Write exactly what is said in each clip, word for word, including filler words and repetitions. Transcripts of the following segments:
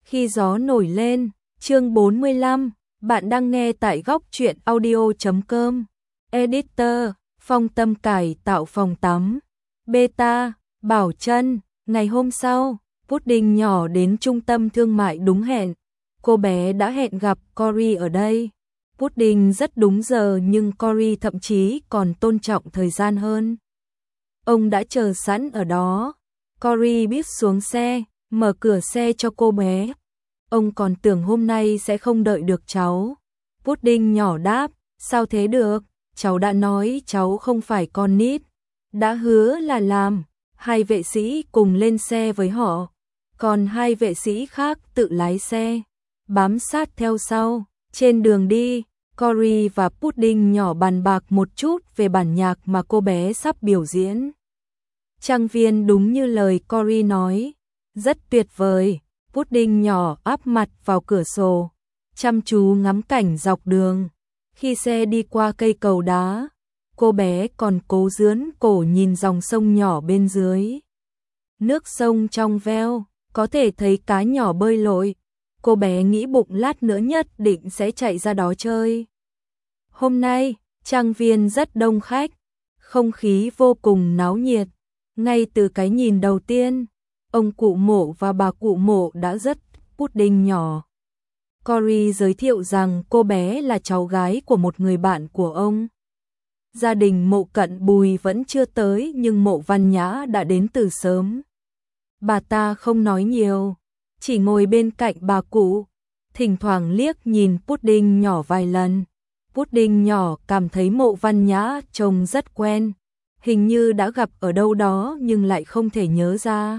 Khi gió nổi lên, chương bốn mươi lăm, bạn đang nghe tại góc truyện audio chấm com. Editor, Phong Tâm cải tạo phòng tắm. Beta, Bảo Trân. Ngày hôm sau, Pudding nhỏ đến trung tâm thương mại đúng hẹn. Cô bé đã hẹn gặp Cory ở đây. Pudding rất đúng giờ nhưng Cory thậm chí còn tôn trọng thời gian hơn. Ông đã chờ sẵn ở đó. Cory biết xuống xe, mở cửa xe cho cô bé. Ông còn tưởng hôm nay sẽ không đợi được cháu. Pudding nhỏ đáp, sao thế được, cháu đã nói cháu không phải con nít. Đã hứa là làm. Hai vệ sĩ cùng lên xe với họ. Còn hai vệ sĩ khác tự lái xe, bám sát theo sau. Trên đường đi, Cory và Pudding nhỏ bàn bạc một chút về bản nhạc mà cô bé sắp biểu diễn. Trang viên đúng như lời Cory nói, rất tuyệt vời. Pudding nhỏ áp mặt vào cửa sổ, chăm chú ngắm cảnh dọc đường. Khi xe đi qua cây cầu đá, cô bé còn cố dướn cổ nhìn dòng sông nhỏ bên dưới. Nước sông trong veo, có thể thấy cá nhỏ bơi lội. Cô bé nghĩ bụng lát nữa nhất định sẽ chạy ra đó chơi. Hôm nay, trang viên rất đông khách, không khí vô cùng náo nhiệt. Ngay từ cái nhìn đầu tiên, ông cụ Mộ và bà cụ Mộ đã rất Pudding nhỏ. Cory giới thiệu rằng cô bé là cháu gái của một người bạn của ông. Gia đình Mộ Cận Bùi vẫn chưa tới nhưng Mộ Văn Nhã đã đến từ sớm. Bà ta không nói nhiều, chỉ ngồi bên cạnh bà cụ, thỉnh thoảng liếc nhìn Pudding nhỏ vài lần. Pudding nhỏ cảm thấy Mộ Văn Nhã trông rất quen, hình như đã gặp ở đâu đó nhưng lại không thể nhớ ra.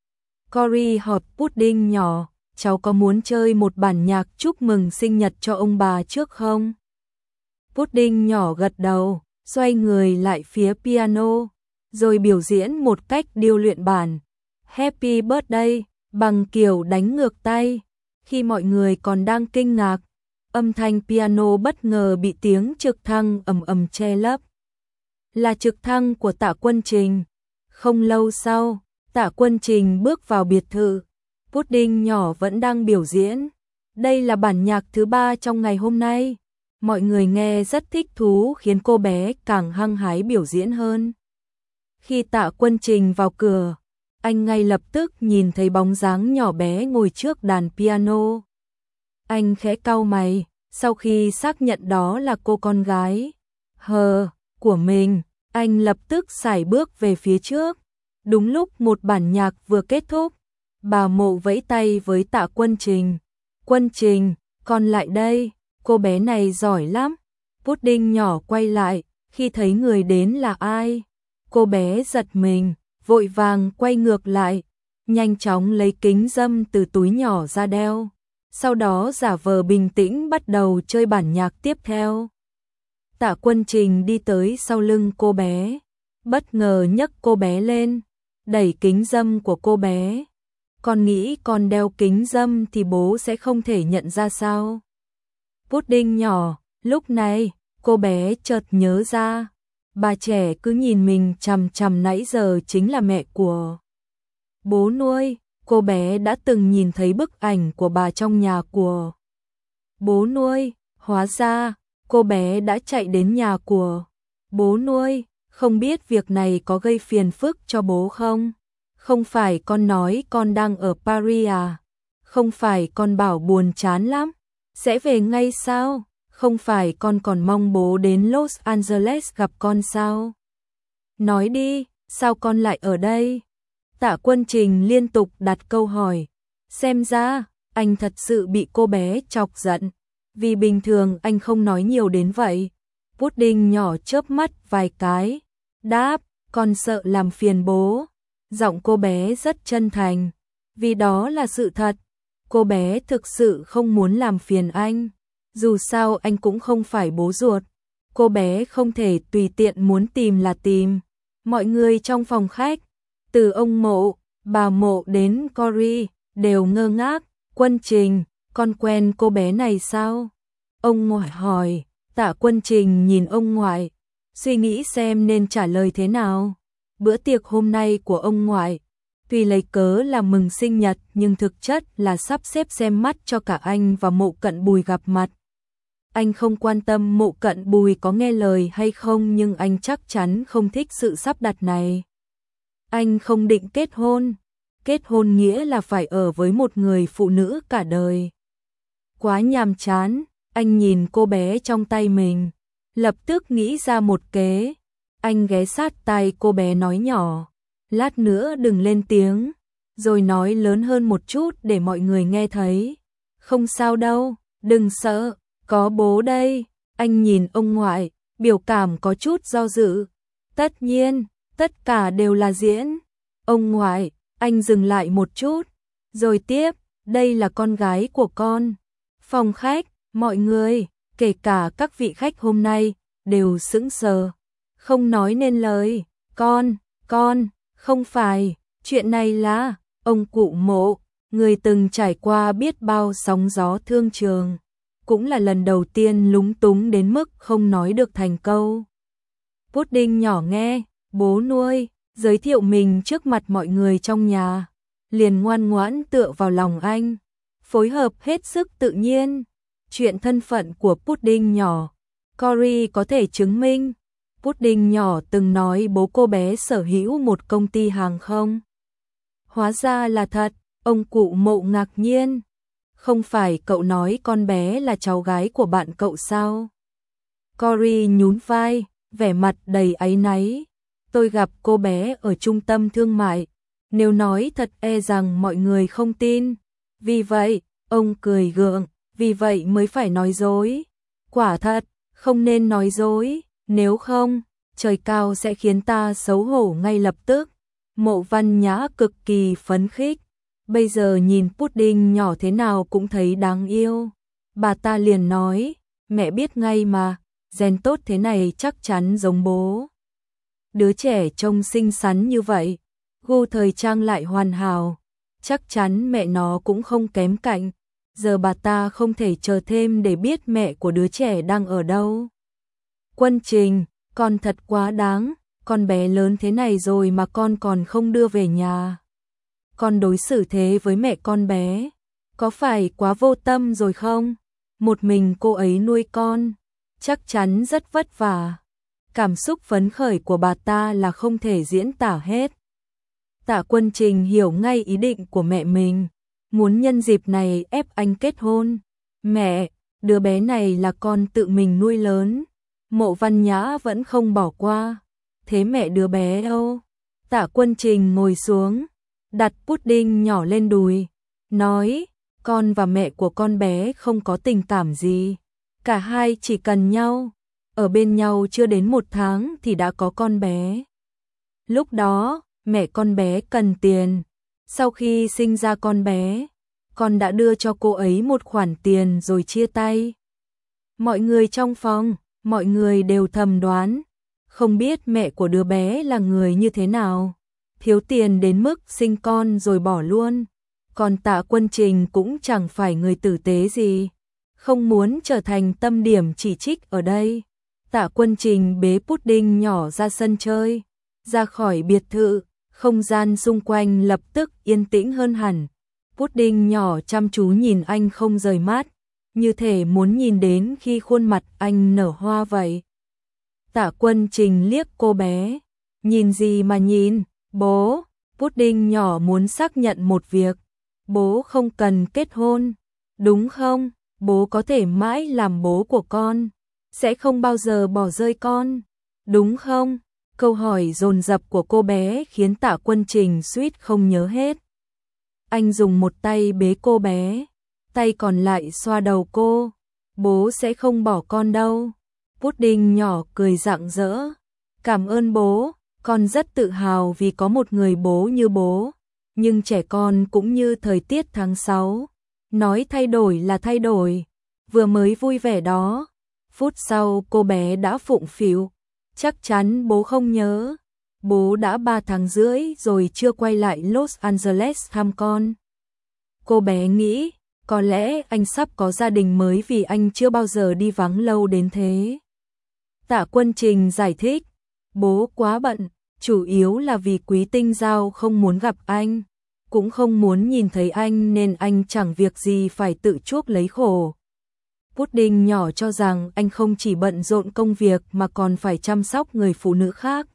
Cory hỏi Pudding nhỏ, cháu có muốn chơi một bản nhạc chúc mừng sinh nhật cho ông bà trước không? Pudding nhỏ gật đầu, xoay người lại phía piano, rồi biểu diễn một cách điêu luyện bản Happy Birthday bằng kiểu đánh ngược tay. Khi mọi người còn đang kinh ngạc, âm thanh piano bất ngờ bị tiếng trực thăng ầm ầm che lấp. Là trực thăng của Tạ Quân Trình. Không lâu sau, Tạ Quân Trình bước vào biệt thự. Pudding nhỏ vẫn đang biểu diễn. Đây là bản nhạc thứ ba trong ngày hôm nay. Mọi người nghe rất thích thú khiến cô bé càng hăng hái biểu diễn hơn. Khi Tạ Quân Trình vào cửa, anh ngay lập tức nhìn thấy bóng dáng nhỏ bé ngồi trước đàn piano. Anh khẽ cau mày, sau khi xác nhận đó là cô con gái hờ của mình, anh lập tức sải bước về phía trước. Đúng lúc một bản nhạc vừa kết thúc, bà Mộ vẫy tay với Tạ Quân Trình. Quân Trình, con lại đây, cô bé này giỏi lắm. Pudding nhỏ quay lại, khi thấy người đến là ai. Cô bé giật mình, vội vàng quay ngược lại, nhanh chóng lấy kính râm từ túi nhỏ ra đeo. Sau đó giả vờ bình tĩnh bắt đầu chơi bản nhạc tiếp theo. Tạ Quân Trình đi tới sau lưng cô bé, bất ngờ nhấc cô bé lên, đẩy kính râm của cô bé. Con nghĩ con đeo kính râm thì bố sẽ không thể nhận ra sao? Pudding nhỏ, lúc này, cô bé chợt nhớ ra, bà trẻ cứ nhìn mình chằm chằm nãy giờ chính là mẹ của bố nuôi. Cô bé đã từng nhìn thấy bức ảnh của bà trong nhà của bố nuôi. Hóa ra, cô bé đã chạy đến nhà của bố nuôi. Không biết việc này có gây phiền phức cho bố không? Không phải con nói con đang ở Paris à? Không phải con bảo buồn chán lắm, sẽ về ngay sao? Không phải con còn mong bố đến Los Angeles gặp con sao? Nói đi, sao con lại ở đây? Tạ Quân Trình liên tục đặt câu hỏi. Xem ra, anh thật sự bị cô bé chọc giận, vì bình thường anh không nói nhiều đến vậy. Pudding nhỏ chớp mắt vài cái, đáp, con sợ làm phiền bố. Giọng cô bé rất chân thành, vì đó là sự thật. Cô bé thực sự không muốn làm phiền anh, dù sao anh cũng không phải bố ruột. Cô bé không thể tùy tiện muốn tìm là tìm. Mọi người trong phòng khách, từ ông Mộ, bà Mộ đến Cory, đều ngơ ngác. Quân Trình, con quen cô bé này sao? Ông ngoại hỏi. Tạ Quân Trình nhìn ông ngoại, suy nghĩ xem nên trả lời thế nào. Bữa tiệc hôm nay của ông ngoại Tuy lấy cớ là mừng sinh nhật nhưng thực chất là sắp xếp xem mắt cho cả anh và Mộ Cận Bùi gặp mặt. Anh không quan tâm Mộ Cận Bùi có nghe lời hay không, nhưng anh chắc chắn không thích sự sắp đặt này. Anh không định kết hôn. Kết hôn nghĩa là phải ở với một người phụ nữ cả đời. Quá nhàm chán, anh nhìn cô bé trong tay mình, lập tức nghĩ ra một kế. Anh ghé sát tai cô bé nói nhỏ, lát nữa đừng lên tiếng, rồi nói lớn hơn một chút để mọi người nghe thấy. Không sao đâu, đừng sợ, có bố đây. Anh nhìn ông ngoại, biểu cảm có chút do dự. Tất nhiên, tất cả đều là diễn. Ông ngoại, anh dừng lại một chút, rồi tiếp, đây là con gái của con. Phòng khách, mọi người, kể cả các vị khách hôm nay, đều sững sờ, không nói nên lời. Con, con, không phải, chuyện này là, ông cụ Mộ, người từng trải qua biết bao sóng gió thương trường, cũng là lần đầu tiên lúng túng đến mức không nói được thành câu. Pudding nhỏ nghe, bố nuôi, giới thiệu mình trước mặt mọi người trong nhà, liền ngoan ngoãn tựa vào lòng anh, phối hợp hết sức tự nhiên. Chuyện thân phận của Pudding nhỏ, Cory có thể chứng minh. Pudding nhỏ từng nói bố cô bé sở hữu một công ty hàng không. Hóa ra là thật, ông cụ Mộ ngạc nhiên. Không phải cậu nói con bé là cháu gái của bạn cậu sao? Cory nhún vai, vẻ mặt đầy áy náy. Tôi gặp cô bé ở trung tâm thương mại, nếu nói thật e rằng mọi người không tin. Vì vậy, ông cười gượng, vì vậy mới phải nói dối. Quả thật, không nên nói dối, nếu không, trời cao sẽ khiến ta xấu hổ ngay lập tức. Mộ Văn Nhã cực kỳ phấn khích, bây giờ nhìn Pudding nhỏ thế nào cũng thấy đáng yêu. Bà ta liền nói, mẹ biết ngay mà, gen tốt thế này chắc chắn giống bố. Đứa trẻ trông xinh xắn như vậy, gu thời trang lại hoàn hảo, chắc chắn mẹ nó cũng không kém cạnh. Giờ bà ta không thể chờ thêm để biết mẹ của đứa trẻ đang ở đâu. Quân Trình, con thật quá đáng, con bé lớn thế này rồi mà con còn không đưa về nhà. Con đối xử thế với mẹ con bé, có phải quá vô tâm rồi không? Một mình cô ấy nuôi con, chắc chắn rất vất vả. Cảm xúc phấn khởi của bà ta là không thể diễn tả hết. Tạ Quân Trình hiểu ngay ý định của mẹ mình, muốn nhân dịp này ép anh kết hôn. Mẹ, đứa bé này là con tự mình nuôi lớn. Mộ Văn Nhã vẫn không bỏ qua. Thế mẹ đứa bé đâu? Tạ Quân Trình ngồi xuống, đặt Pudding nhỏ lên đùi, nói, con và mẹ của con bé không có tình cảm gì. Cả hai chỉ cần nhau, ở bên nhau chưa đến một tháng thì đã có con bé. Lúc đó, mẹ con bé cần tiền. Sau khi sinh ra con bé, con đã đưa cho cô ấy một khoản tiền rồi chia tay. Mọi người trong phòng, mọi người đều thầm đoán, không biết mẹ của đứa bé là người như thế nào. Thiếu tiền đến mức sinh con rồi bỏ luôn. Còn Tạ Quân Trình cũng chẳng phải người tử tế gì, không muốn trở thành tâm điểm chỉ trích ở đây. Tạ Quân Trình bế Pudding nhỏ ra sân chơi, ra khỏi biệt thự, không gian xung quanh lập tức yên tĩnh hơn hẳn. Pudding nhỏ chăm chú nhìn anh không rời mắt, như thể muốn nhìn đến khi khuôn mặt anh nở hoa vậy. Tạ Quân Trình liếc cô bé, nhìn gì mà nhìn, bố. Pudding nhỏ muốn xác nhận một việc, bố không cần kết hôn, đúng không? Bố có thể mãi làm bố của con, sẽ không bao giờ bỏ rơi con, đúng không? Câu hỏi dồn dập của cô bé khiến Tạ Quân Trình suýt không nhớ hết. Anh dùng một tay bế cô bé, tay còn lại xoa đầu cô. Bố sẽ không bỏ con đâu. Pudding nhỏ cười rạng rỡ. Cảm ơn bố, con rất tự hào vì có một người bố như bố. Nhưng trẻ con cũng như thời tiết tháng sáu, nói thay đổi là thay đổi. Vừa mới vui vẻ đó, phút sau cô bé đã phụng phịu. Chắc chắn bố không nhớ. Bố đã ba tháng rưỡi rồi chưa quay lại Los Angeles thăm con. Cô bé nghĩ, có lẽ anh sắp có gia đình mới vì anh chưa bao giờ đi vắng lâu đến thế. Tạ Quân Trình giải thích, bố quá bận, chủ yếu là vì Quý Tinh Giao không muốn gặp anh, cũng không muốn nhìn thấy anh nên anh chẳng việc gì phải tự chuốc lấy khổ. Pudding nhỏ cho rằng anh không chỉ bận rộn công việc mà còn phải chăm sóc người phụ nữ khác.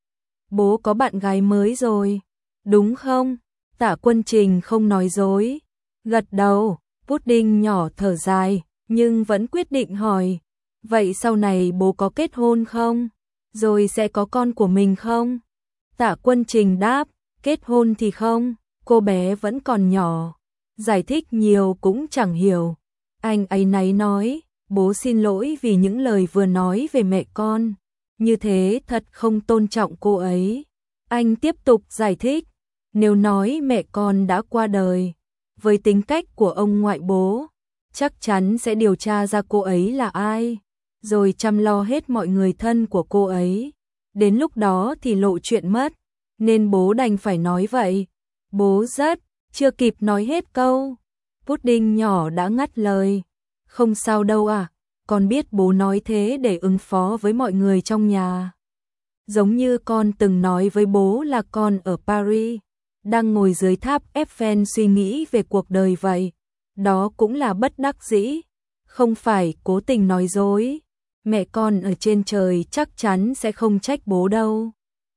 Bố có bạn gái mới rồi, đúng không? Tạ Quân Trình không nói dối, gật đầu. Pudding nhỏ thở dài, nhưng vẫn quyết định hỏi, vậy sau này bố có kết hôn không? Rồi sẽ có con của mình không? Tạ Quân Trình đáp, kết hôn thì không, cô bé vẫn còn nhỏ, giải thích nhiều cũng chẳng hiểu. Anh áy náy nói, bố xin lỗi vì những lời vừa nói về mẹ con, như thế thật không tôn trọng cô ấy. Anh tiếp tục giải thích, nếu nói mẹ con đã qua đời, với tính cách của ông ngoại bố, chắc chắn sẽ điều tra ra cô ấy là ai, rồi chăm lo hết mọi người thân của cô ấy. Đến lúc đó thì lộ chuyện mất, nên bố đành phải nói vậy. Bố rất, chưa kịp nói hết câu, Pudding nhỏ đã ngắt lời. Không sao đâu à, con biết bố nói thế để ứng phó với mọi người trong nhà. Giống như con từng nói với bố là con ở Paris, đang ngồi dưới tháp Eiffel suy nghĩ về cuộc đời vậy. Đó cũng là bất đắc dĩ, không phải cố tình nói dối. Mẹ con ở trên trời chắc chắn sẽ không trách bố đâu.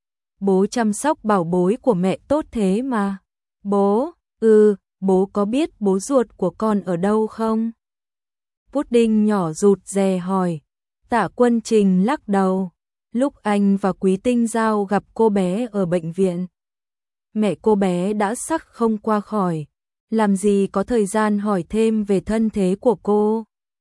Bố chăm sóc bảo bối của mẹ tốt thế mà. Bố, ừ, bố có biết bố ruột của con ở đâu không? Pudding nhỏ rụt rè hỏi. Tạ Quân Trình lắc đầu. Lúc anh và Quý Tinh Giao gặp cô bé ở bệnh viện, mẹ cô bé đã sắc không qua khỏi, làm gì có thời gian hỏi thêm về thân thế của cô.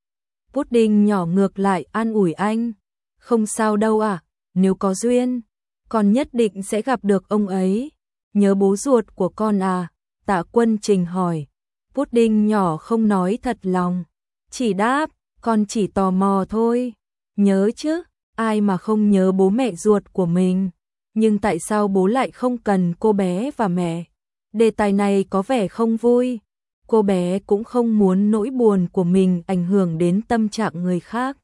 Pudding nhỏ ngược lại an ủi anh, không sao đâu à, nếu có duyên, con nhất định sẽ gặp được ông ấy. Nhớ bố ruột của con à? Tạ Quân Trình hỏi. Pudding nhỏ không nói thật lòng, chỉ đáp, con chỉ tò mò thôi. Nhớ chứ, ai mà không nhớ bố mẹ ruột của mình. Nhưng tại sao bố lại không cần cô bé và mẹ? Đề tài này có vẻ không vui. Cô bé cũng không muốn nỗi buồn của mình ảnh hưởng đến tâm trạng người khác.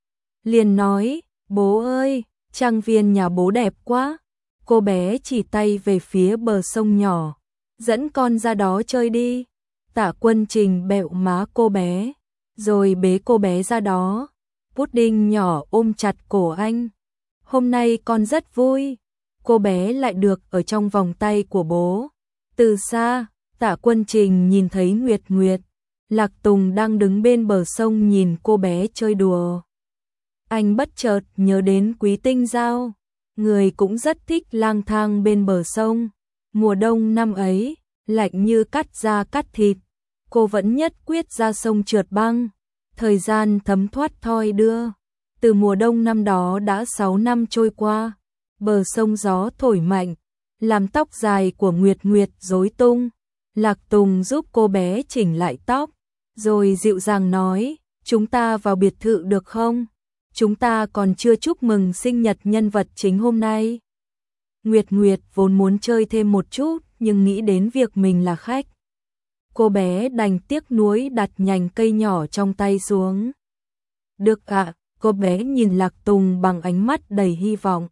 Liền nói, bố ơi, trang viên nhà bố đẹp quá. Cô bé chỉ tay về phía bờ sông nhỏ, dẫn con ra đó chơi đi. Tạ Quân Trình bẹo má cô bé, rồi bế cô bé ra đó. Pudding nhỏ ôm chặt cổ anh. Hôm nay con rất vui. Cô bé lại được ở trong vòng tay của bố. Từ xa, Tạ Quân Trình nhìn thấy Nguyệt Nguyệt, Lạc Tùng đang đứng bên bờ sông nhìn cô bé chơi đùa. Anh bất chợt nhớ đến Quý Tinh Giao, người cũng rất thích lang thang bên bờ sông. Mùa đông năm ấy, lạnh như cắt da cắt thịt, cô vẫn nhất quyết ra sông trượt băng. Thời gian thấm thoát thoi đưa, từ mùa đông năm đó đã sáu năm trôi qua. Bờ sông gió thổi mạnh, làm tóc dài của Nguyệt Nguyệt rối tung. Lạc Tùng giúp cô bé chỉnh lại tóc, rồi dịu dàng nói, chúng ta vào biệt thự được không? Chúng ta còn chưa chúc mừng sinh nhật nhân vật chính hôm nay. Nguyệt Nguyệt vốn muốn chơi thêm một chút, nhưng nghĩ đến việc mình là khách, cô bé đành tiếc nuối đặt nhành cây nhỏ trong tay xuống. Được ạ, à, cô bé nhìn Lạc Tùng bằng ánh mắt đầy hy vọng.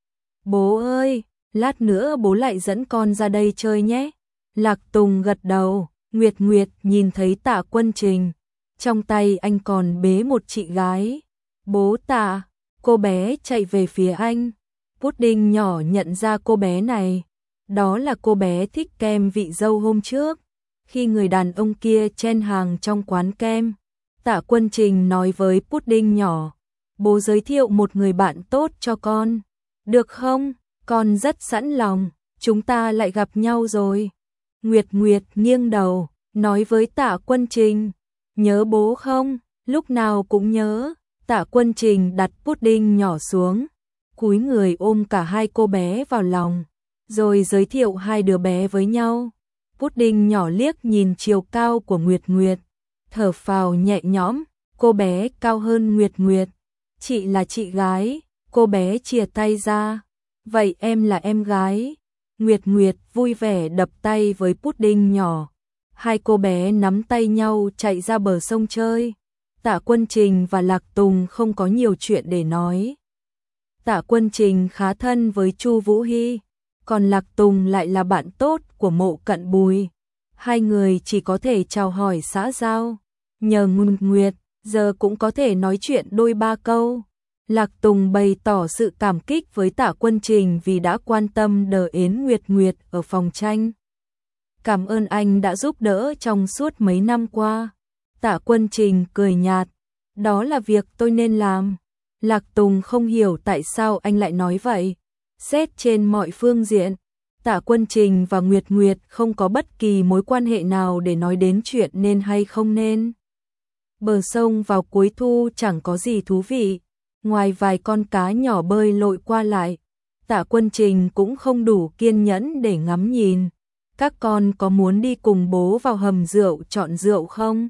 Bố ơi, lát nữa bố lại dẫn con ra đây chơi nhé. Lạc Tùng gật đầu. Nguyệt Nguyệt nhìn thấy Tạ Quân Trình, trong tay anh còn bế một chị gái. Bố Tạ, cô bé chạy về phía anh. Pudding nhỏ nhận ra cô bé này, đó là cô bé thích kem vị dâu hôm trước, khi người đàn ông kia chen hàng trong quán kem. Tạ Quân Trình nói với Pudding nhỏ, bố giới thiệu một người bạn tốt cho con. Được không? Con rất sẵn lòng, chúng ta lại gặp nhau rồi. Nguyệt Nguyệt nghiêng đầu, nói với Tạ Quân Trình, nhớ bố không? Lúc nào cũng nhớ. Tạ Quân Trình đặt Pudding nhỏ xuống, cúi người ôm cả hai cô bé vào lòng, rồi giới thiệu hai đứa bé với nhau. Pudding nhỏ liếc nhìn chiều cao của Nguyệt Nguyệt, thở phào nhẹ nhõm, cô bé cao hơn Nguyệt Nguyệt. Chị là chị gái, cô bé chìa tay ra. Vậy em là em gái. Nguyệt Nguyệt vui vẻ đập tay với Pudding nhỏ. Hai cô bé nắm tay nhau chạy ra bờ sông chơi. Tạ Quân Trình và Lạc Tùng không có nhiều chuyện để nói. Tạ Quân Trình khá thân với Chu Vũ Hy, còn Lạc Tùng lại là bạn tốt của Mộ Cận Bùi. Hai người chỉ có thể chào hỏi xã giao, nhờ Ngôn Nguyệt, giờ cũng có thể nói chuyện đôi ba câu. Lạc Tùng bày tỏ sự cảm kích với Tạ Quân Trình vì đã quan tâm đỡ Yến Nguyệt Nguyệt ở phòng tranh. Cảm ơn anh đã giúp đỡ trong suốt mấy năm qua. Tạ Quân Trình cười nhạt, đó là việc tôi nên làm. Lạc Tùng không hiểu tại sao anh lại nói vậy. Xét trên mọi phương diện, Tạ Quân Trình và Nguyệt Nguyệt không có bất kỳ mối quan hệ nào để nói đến chuyện nên hay không nên. Bờ sông vào cuối thu chẳng có gì thú vị, ngoài vài con cá nhỏ bơi lội qua lại. Tạ Quân Trình cũng không đủ kiên nhẫn để ngắm nhìn. Các con có muốn đi cùng bố vào hầm rượu chọn rượu không?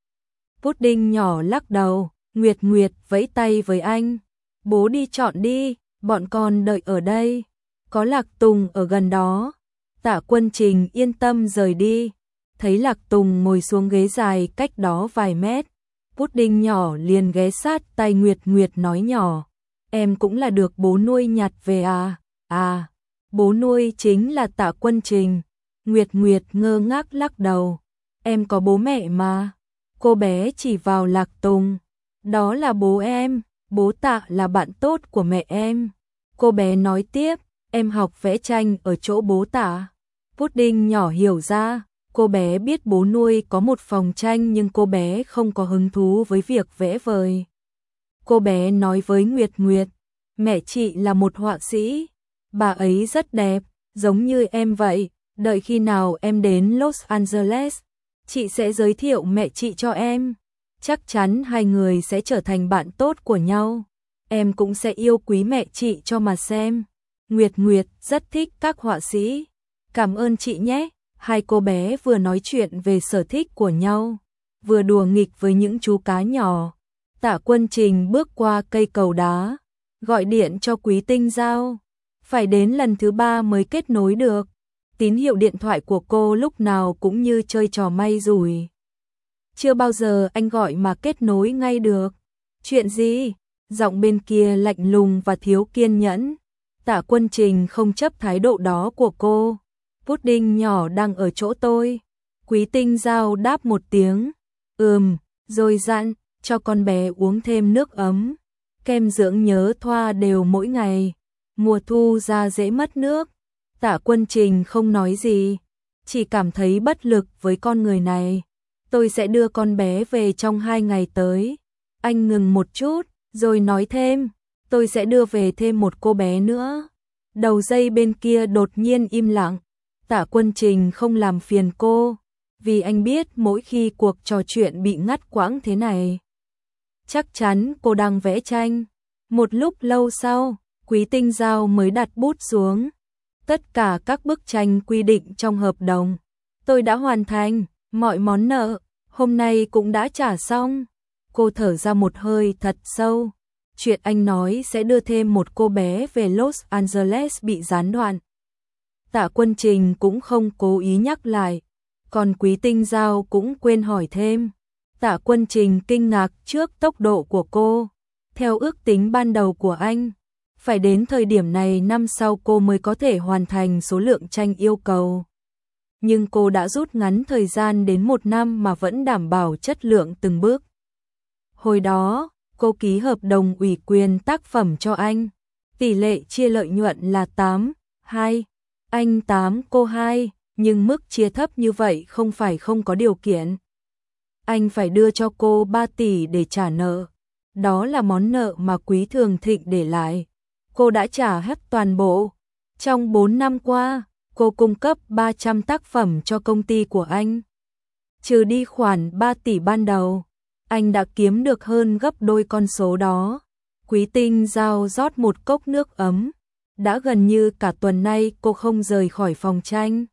Pudding nhỏ lắc đầu, Nguyệt Nguyệt vẫy tay với anh. Bố đi chọn đi, bọn con đợi ở đây. Có Lạc Tùng ở gần đó. Tạ Quân Trình yên tâm rời đi. Thấy Lạc Tùng ngồi xuống ghế dài cách đó vài mét. Pudding nhỏ liền ghé sát tay Nguyệt Nguyệt nói nhỏ. Em cũng là được bố nuôi nhặt về à? À, bố nuôi chính là Tạ Quân Trình. Nguyệt Nguyệt ngơ ngác lắc đầu. Em có bố mẹ mà. Cô bé chỉ vào Lạc Tùng. Đó là bố em, bố Tạ là bạn tốt của mẹ em. Cô bé nói tiếp, em học vẽ tranh ở chỗ bố Tạ. Pudding nhỏ hiểu ra, cô bé biết bố nuôi có một phòng tranh nhưng cô bé không có hứng thú với việc vẽ vời. Cô bé nói với Nguyệt Nguyệt, mẹ chị là một họa sĩ, bà ấy rất đẹp, giống như em vậy, đợi khi nào em đến Los Angeles, chị sẽ giới thiệu mẹ chị cho em. Chắc chắn hai người sẽ trở thành bạn tốt của nhau. Em cũng sẽ yêu quý mẹ chị cho mà xem. Nguyệt Nguyệt rất thích các họa sĩ. Cảm ơn chị nhé. Hai cô bé vừa nói chuyện về sở thích của nhau, vừa đùa nghịch với những chú cá nhỏ. Tạ Quân Trình bước qua cây cầu đá, gọi điện cho Quý Tinh Giao. Phải đến lần thứ ba mới kết nối được. Tín hiệu điện thoại của cô lúc nào cũng như chơi trò may rủi. Chưa bao giờ anh gọi mà kết nối ngay được. Chuyện gì? Giọng bên kia lạnh lùng và thiếu kiên nhẫn. Tạ Quân Trình không chấp thái độ đó của cô. Pudding nhỏ đang ở chỗ tôi. Quý Tinh Giao đáp một tiếng. Ừm, rồi dặn, cho con bé uống thêm nước ấm. Kem dưỡng nhớ thoa đều mỗi ngày. Mùa thu da dễ mất nước. Tạ Quân Trình không nói gì, chỉ cảm thấy bất lực với con người này. Tôi sẽ đưa con bé về trong hai ngày tới. Anh ngừng một chút, rồi nói thêm, tôi sẽ đưa về thêm một cô bé nữa. Đầu dây bên kia đột nhiên im lặng. Tạ Quân Trình không làm phiền cô, vì anh biết mỗi khi cuộc trò chuyện bị ngắt quãng thế này, chắc chắn cô đang vẽ tranh. Một lúc lâu sau, Quý Tinh Giao mới đặt bút xuống. Tất cả các bức tranh quy định trong hợp đồng, tôi đã hoàn thành, mọi món nợ, hôm nay cũng đã trả xong. Cô thở ra một hơi thật sâu. Chuyện anh nói sẽ đưa thêm một cô bé về Los Angeles bị gián đoạn. Tạ Quân Trình cũng không cố ý nhắc lại, còn Quý Tinh Giao cũng quên hỏi thêm. Tạ Quân Trình kinh ngạc trước tốc độ của cô. Theo ước tính ban đầu của anh, phải đến thời điểm này năm sau cô mới có thể hoàn thành số lượng tranh yêu cầu. Nhưng cô đã rút ngắn thời gian đến một năm mà vẫn đảm bảo chất lượng từng bước. Hồi đó, cô ký hợp đồng ủy quyền tác phẩm cho anh. Tỷ lệ chia lợi nhuận là tám, hai. Anh tám, cô hai, nhưng mức chia thấp như vậy không phải không có điều kiện. Anh phải đưa cho cô ba tỷ để trả nợ. Đó là món nợ mà Quý Thường Thịnh để lại. Cô đã trả hết toàn bộ. Trong bốn năm qua, cô cung cấp ba trăm tác phẩm cho công ty của anh. Trừ đi khoản ba tỷ ban đầu, anh đã kiếm được hơn gấp đôi con số đó. Quý Tinh Giao rót một cốc nước ấm. Đã gần như cả tuần nay cô không rời khỏi phòng tranh,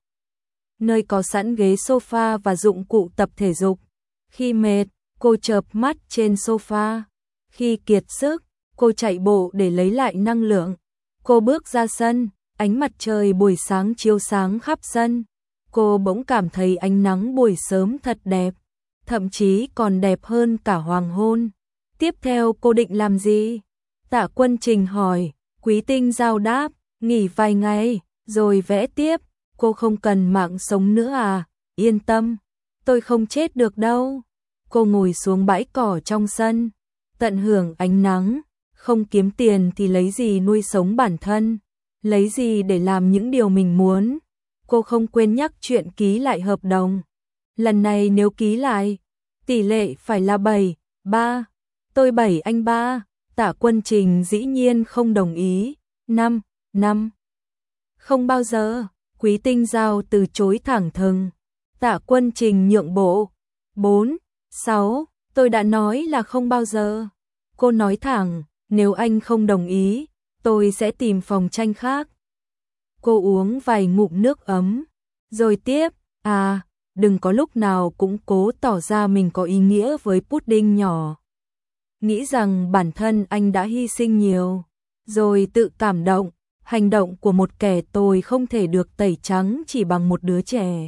nơi có sẵn ghế sofa và dụng cụ tập thể dục. Khi mệt, cô chợp mắt trên sofa. Khi kiệt sức, cô chạy bộ để lấy lại năng lượng. Cô bước ra sân, ánh mặt trời buổi sáng chiếu sáng khắp sân. Cô bỗng cảm thấy ánh nắng buổi sớm thật đẹp, thậm chí còn đẹp hơn cả hoàng hôn. Tiếp theo cô định làm gì? Tạ Quân Trình hỏi. Quý Tinh Giao đáp, nghỉ vài ngày, rồi vẽ tiếp. Cô không cần mạng sống nữa à? Yên tâm, tôi không chết được đâu. Cô ngồi xuống bãi cỏ trong sân, tận hưởng ánh nắng. Không kiếm tiền thì lấy gì nuôi sống bản thân, lấy gì để làm những điều mình muốn. Cô không quên nhắc chuyện ký lại hợp đồng. Lần này nếu ký lại, tỷ lệ phải là bảy ba. Tôi bảy anh ba. Tạ Quân Trình dĩ nhiên không đồng ý. năm năm. Không bao giờ. Quý Tinh Giao từ chối thẳng thừng. Tạ Quân Trình nhượng bộ. bốn sáu. Tôi đã nói là không bao giờ. Cô nói thẳng, nếu anh không đồng ý, tôi sẽ tìm phòng tranh khác. Cô uống vài ngụm nước ấm, rồi tiếp, à, đừng có lúc nào cũng cố tỏ ra mình có ý nghĩa với pudding nhỏ. Nghĩ rằng bản thân anh đã hy sinh nhiều, rồi tự cảm động, hành động của một kẻ tồi không thể được tẩy trắng chỉ bằng một đứa trẻ.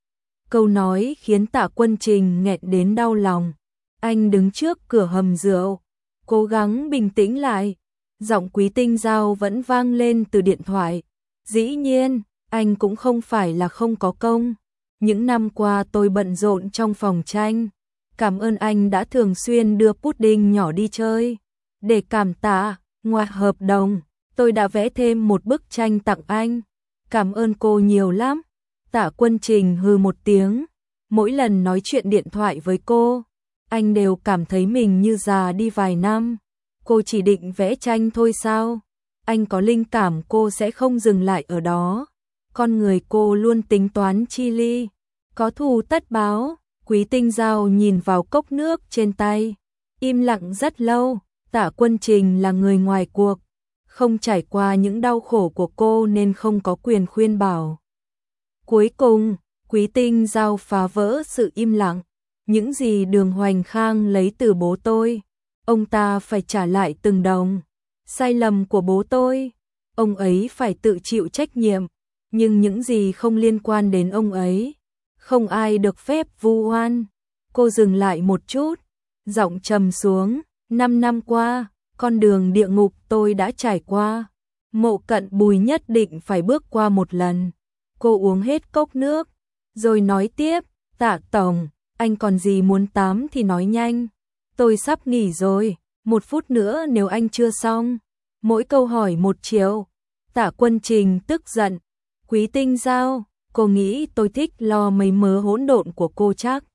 Câu nói khiến Tạ Quân Trình nghẹn đến đau lòng. Anh đứng trước cửa hầm rượu, cố gắng bình tĩnh lại. Giọng Quý Tinh Giao vẫn vang lên từ điện thoại. Dĩ nhiên, anh cũng không phải là không có công. Những năm qua tôi bận rộn trong phòng tranh. Cảm ơn anh đã thường xuyên đưa pudding nhỏ đi chơi. Để cảm tạ, ngoài hợp đồng, tôi đã vẽ thêm một bức tranh tặng anh. Cảm ơn cô nhiều lắm. Tạ Quân Trình hừ một tiếng. Mỗi lần nói chuyện điện thoại với cô, anh đều cảm thấy mình như già đi vài năm. Cô chỉ định vẽ tranh thôi sao? Anh có linh cảm cô sẽ không dừng lại ở đó. Con người cô luôn tính toán chi ly, có thù tất báo. Quý Tinh Giao nhìn vào cốc nước trên tay, im lặng rất lâu. Tạ Quân Trình là người ngoài cuộc, không trải qua những đau khổ của cô nên không có quyền khuyên bảo. Cuối cùng, Quý Tinh Giao phá vỡ sự im lặng. Những gì Đường Hoành Khang lấy từ bố tôi, ông ta phải trả lại từng đồng. Sai lầm của bố tôi, ông ấy phải tự chịu trách nhiệm. Nhưng những gì không liên quan đến ông ấy, không ai được phép vu oan. Cô dừng lại một chút, giọng trầm xuống. Năm năm qua, con đường địa ngục tôi đã trải qua, Mộ Cận Bùi nhất định phải bước qua một lần. Cô uống hết cốc nước, rồi nói tiếp. Tạ Tổng, anh còn gì muốn tám thì nói nhanh. Tôi sắp nghỉ rồi, một phút nữa nếu anh chưa xong. Mỗi câu hỏi một triệu. Tạ Quân Trình tức giận. Quý Tinh Giao, cô nghĩ tôi thích lo mấy mớ hỗn độn của cô chắc.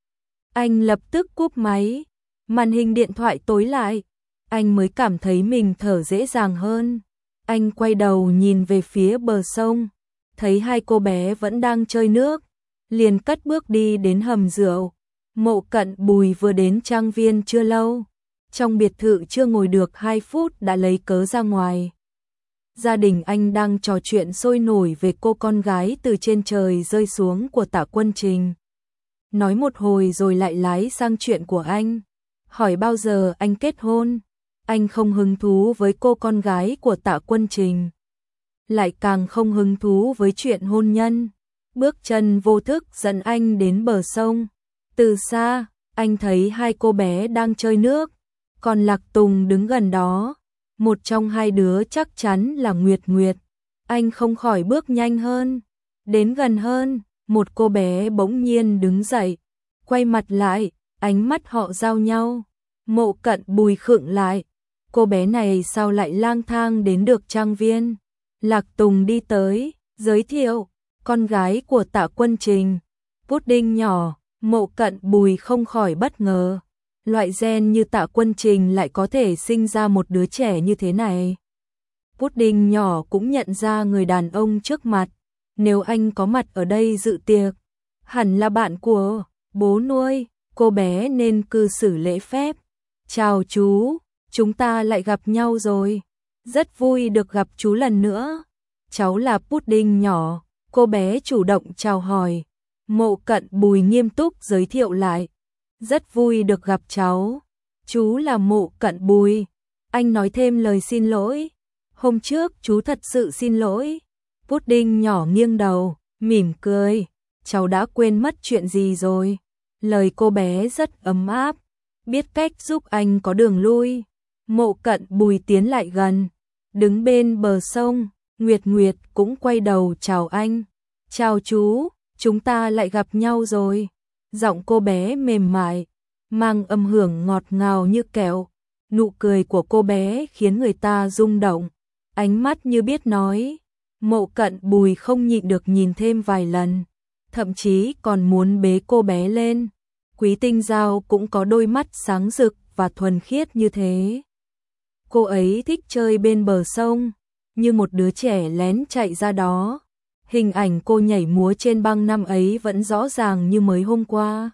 Anh lập tức cúp máy. Màn hình điện thoại tối lại. Anh mới cảm thấy mình thở dễ dàng hơn. Anh quay đầu nhìn về phía bờ sông, thấy hai cô bé vẫn đang chơi nước, liền cất bước đi đến hầm rượu. Mộ Cận Bùi vừa đến trang viên chưa lâu, trong biệt thự chưa ngồi được hai phút đã lấy cớ ra ngoài. Gia đình anh đang trò chuyện sôi nổi về cô con gái từ trên trời rơi xuống của Tạ Quân Trình. Nói một hồi rồi lại lái sang chuyện của anh, hỏi bao giờ anh kết hôn. Anh không hứng thú với cô con gái của Tạ Quân Trình, lại càng không hứng thú với chuyện hôn nhân. Bước chân vô thức dẫn anh đến bờ sông. Từ xa, anh thấy hai cô bé đang chơi nước, còn Lạc Tùng đứng gần đó. Một trong hai đứa chắc chắn là Nguyệt Nguyệt. Anh không khỏi bước nhanh hơn. Đến gần hơn, một cô bé bỗng nhiên đứng dậy, quay mặt lại, ánh mắt họ giao nhau. Mộ Cận Bùi khựng lại. Cô bé này sao lại lang thang đến được trang viên? Lạc Tùng đi tới, giới thiệu, con gái của Tạ Quân Trình. Pudding nhỏ. Mộ Cận Bùi không khỏi bất ngờ. Loại gen như Tạ Quân Trình lại có thể sinh ra một đứa trẻ như thế này. Pudding nhỏ cũng nhận ra người đàn ông trước mặt. Nếu anh có mặt ở đây dự tiệc, hẳn là bạn của bố nuôi, cô bé nên cư xử lễ phép. Chào chú, chúng ta lại gặp nhau rồi. Rất vui được gặp chú lần nữa. Cháu là Pudding nhỏ, cô bé chủ động chào hỏi. Mộ Cận Bùi nghiêm túc giới thiệu lại. Rất vui được gặp cháu. Chú là Mộ Cận Bùi. Anh nói thêm lời xin lỗi. Hôm trước chú thật sự xin lỗi. Pudding nhỏ nghiêng đầu, mỉm cười. Cháu đã quên mất chuyện gì rồi. Lời cô bé rất ấm áp, biết cách giúp anh có đường lui. Mộ Cận Bùi tiến lại gần, Đứng bên bờ sông, Nguyệt Nguyệt cũng quay đầu chào anh. Chào chú, chúng ta lại gặp nhau rồi. Giọng cô bé mềm mại, mang âm hưởng ngọt ngào như kẹo. Nụ cười của cô bé khiến người ta rung động. Ánh mắt như biết nói. Mộ Cận Bùi không nhịn được nhìn thêm vài lần. Thậm chí còn muốn bế cô bé lên. Quý Tinh Giao cũng có đôi mắt sáng rực và thuần khiết như thế. Cô ấy thích chơi bên bờ sông, như một đứa trẻ lén chạy ra đó. Hình ảnh cô nhảy múa trên băng năm ấy vẫn rõ ràng như mới hôm qua.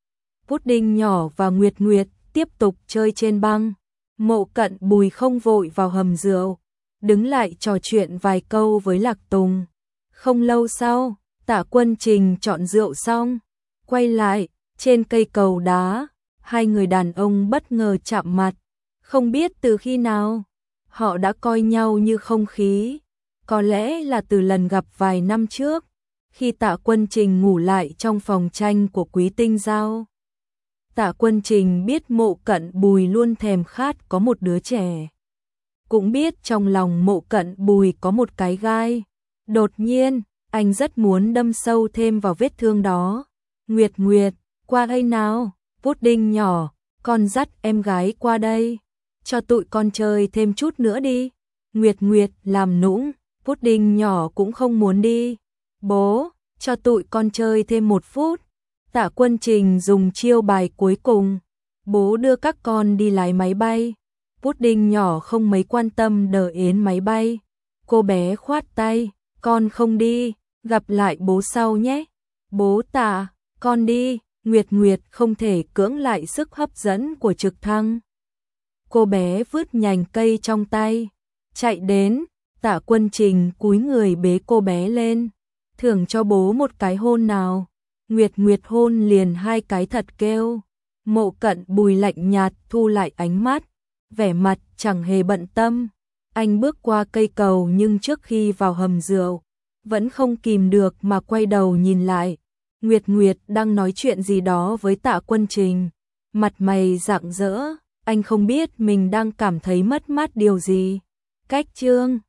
Pudding nhỏ và Nguyệt Nguyệt tiếp tục chơi trên băng. Mộ Cận Bùi không vội vào hầm rượu, đứng lại trò chuyện vài câu với Lạc Tùng. Không lâu sau, Tạ Quân Trình chọn rượu xong, quay lại, trên cây cầu đá, hai người đàn ông bất ngờ chạm mặt. Không biết từ khi nào, họ đã coi nhau như không khí. Có lẽ là từ lần gặp vài năm trước, khi Tạ Quân Trình ngủ lại trong phòng tranh của Quý Tinh Giao. Tạ Quân Trình biết Mộ Cận Bùi luôn thèm khát có một đứa trẻ. Cũng biết trong lòng Mộ Cận Bùi có một cái gai. Đột nhiên, anh rất muốn đâm sâu thêm vào vết thương đó. Nguyệt Nguyệt, qua đây nào, Pudding nhỏ, con dắt em gái qua đây. Cho tụi con chơi thêm chút nữa đi. Nguyệt Nguyệt làm nũng, Pudding nhỏ cũng không muốn đi. Bố, cho tụi con chơi thêm một phút. Tạ Quân Trình dùng chiêu bài cuối cùng. Bố đưa các con đi lái máy bay. Pudding nhỏ không mấy quan tâm đờ ến máy bay. Cô bé khoát tay, con không đi, gặp lại bố sau nhé. Bố Tạ, con đi. Nguyệt Nguyệt không thể cưỡng lại sức hấp dẫn của trực thăng. Cô bé vứt nhành cây trong tay, chạy đến. Tạ Quân Trình cúi người bế cô bé lên, thưởng cho bố một cái hôn nào. Nguyệt Nguyệt hôn liền hai cái thật kêu. Mộ Cận Bùi lạnh nhạt thu lại ánh mắt, vẻ mặt chẳng hề bận tâm. Anh bước qua cây cầu nhưng trước khi vào hầm rượu, vẫn không kìm được mà quay đầu nhìn lại. Nguyệt Nguyệt đang nói chuyện gì đó với Tạ Quân Trình, mặt mày rạng rỡ, anh không biết mình đang cảm thấy mất mát điều gì. Cách chương